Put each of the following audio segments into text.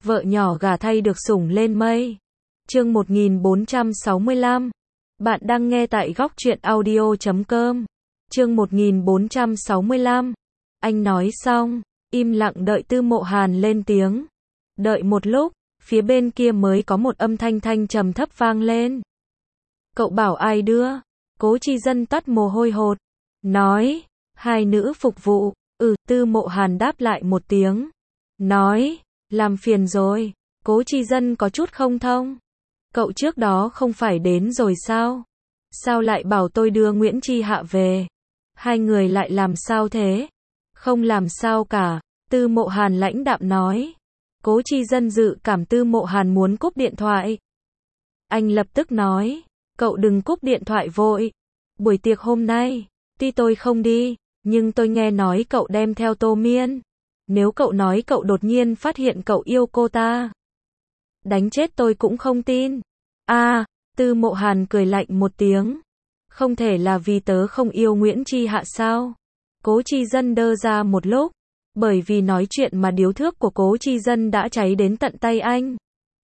vợ nhỏ gả thay được sủng lên mây. Chương 1465. Bạn đang nghe tại góc truyện audio.com. Chương 1465. Anh nói xong, im lặng đợi Tư Mộ Hàn lên tiếng. Đợi một lúc, phía bên kia mới có một âm thanh thanh trầm thấp vang lên. Cậu bảo ai đưa? Cố Chi Dân toát mồ hôi hột. Nói, hai nữ phục vụ. Tư Mộ Hàn đáp lại một tiếng. Nói, làm phiền rồi. Cố Chi Dân có chút không thông. Cậu trước đó không phải đến rồi sao? Sao lại bảo tôi đưa Nguyễn Chi Hạ về? Hai người lại làm sao thế? Không làm sao cả. Tư Mộ Hàn lãnh đạm nói. Cố Chi Dân dự cảm Tư Mộ Hàn muốn cúp điện thoại. Anh lập tức nói. Cậu đừng cúp điện thoại vội. Buổi tiệc hôm nay, tuy tôi không đi, nhưng tôi nghe nói cậu đem theo Tô Miên. Nếu cậu nói cậu đột nhiên phát hiện cậu yêu cô ta, đánh chết tôi cũng không tin. Tư Mộ Hàn cười lạnh một tiếng. Không thể là vì tớ không yêu Nguyễn Chi Hạ sao? Cố Chi Dân đơ ra một lúc, bởi vì nói chuyện mà điếu thước của Cố Chi Dân đã cháy đến tận tay anh.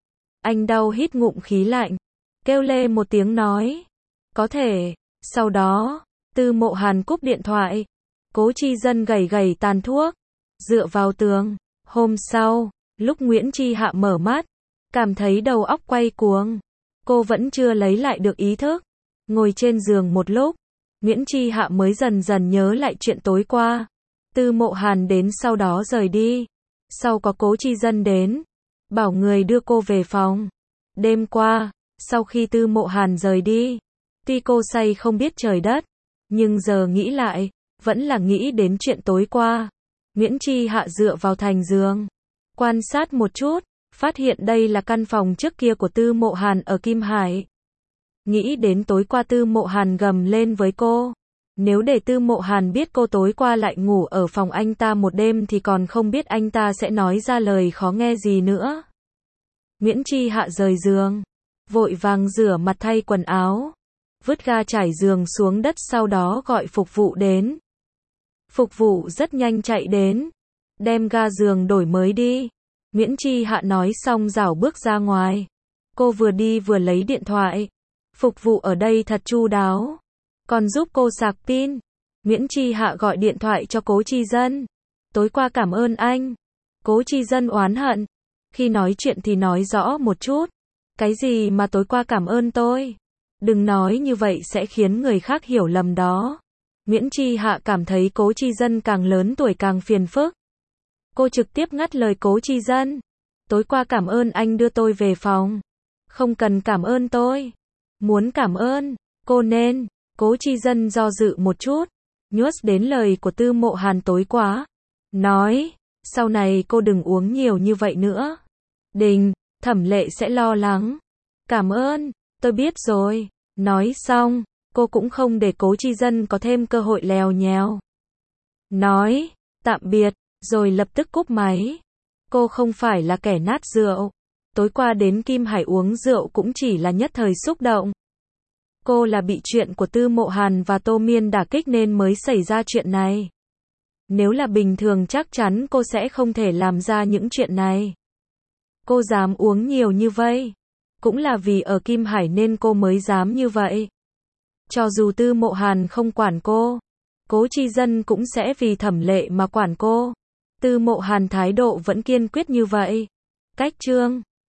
Anh đau hít ngụm khí lạnh, kêu lê một tiếng nói. Có thể. Sau đó, Tư Mộ Hàn cúp điện thoại. Cố Chi Dân gẩy gẩy tàn thuốc, dựa vào tường. Hôm sau, lúc Nguyễn Chi Hạ mở mắt, cảm thấy đầu óc quay cuồng. Cô vẫn chưa lấy lại được ý thức. Ngồi trên giường một lúc, Nguyễn Chi Hạ mới dần dần nhớ lại chuyện tối qua. Tư Mộ Hàn đến sau đó rời đi. Sau có Cố Chi Dân đến, bảo người đưa cô về phòng. Đêm qua, sau khi Tư Mộ Hàn rời đi, tuy cô say không biết trời đất, nhưng giờ nghĩ lại, vẫn là nghĩ đến chuyện tối qua. Nguyễn Chi Hạ dựa vào thành giường, quan sát một chút, phát hiện đây là căn phòng trước kia của Tư Mộ Hàn ở Kim Hải. Nghĩ đến tối qua Tư Mộ Hàn gầm lên với cô. Nếu để Tư Mộ Hàn biết cô tối qua lại ngủ ở phòng anh ta một đêm thì còn không biết anh ta sẽ nói ra lời khó nghe gì nữa. Nguyễn Chi Hạ rời giường, vội vàng rửa mặt thay quần áo, vứt ga trải giường xuống đất, sau đó gọi phục vụ đến. Phục vụ rất nhanh chạy đến, đem ga giường đổi mới đi. Nguyễn Chi Hạ nói xong rảo bước ra ngoài. Cô vừa đi vừa lấy điện thoại. Phục vụ ở đây thật chu đáo, còn giúp cô sạc pin. Nguyễn Chi Hạ gọi điện thoại cho Cố Chi Dân. Tối qua cảm ơn anh. Cố Chi Dân oán hận. Khi nói chuyện thì nói rõ một chút. Cái gì mà tối qua cảm ơn tôi? Đừng nói như vậy sẽ khiến người khác hiểu lầm đó. Nguyễn Chi Hạ cảm thấy Cố Chi Dân càng lớn tuổi càng phiền phức. Cô trực tiếp ngắt lời Cố Chi Dân. Tối qua cảm ơn anh đưa tôi về phòng. Không cần cảm ơn tôi. Muốn cảm ơn, cô nên. Cố Chi Dân do dự một chút, nhớ đến lời của Tư Mộ Hàn tối qua. Nói, sau này cô đừng uống nhiều như vậy nữa. Thẩm Lệ sẽ lo lắng. Cảm ơn, tôi biết rồi. Nói xong, cô cũng không để Cố Chi Dân có thêm cơ hội lèo nhèo. Nói, tạm biệt, rồi lập tức cúp máy. Cô không phải là kẻ nát rượu. Tối qua đến Kim Hải uống rượu cũng chỉ là nhất thời xúc động. Cô là bị chuyện của Tư Mộ Hàn và Tô Miên đả kích nên mới xảy ra chuyện này. Nếu là bình thường chắc chắn cô sẽ không thể làm ra những chuyện này. Cô dám uống nhiều như vậy, cũng là vì ở Kim Hải nên cô mới dám như vậy. Cho dù Tư Mộ Hàn không quản cô, Cố Chi Dân cũng sẽ vì Thẩm Lệ mà quản cô. Tư Mộ Hàn thái độ vẫn kiên quyết như vậy. Cách chương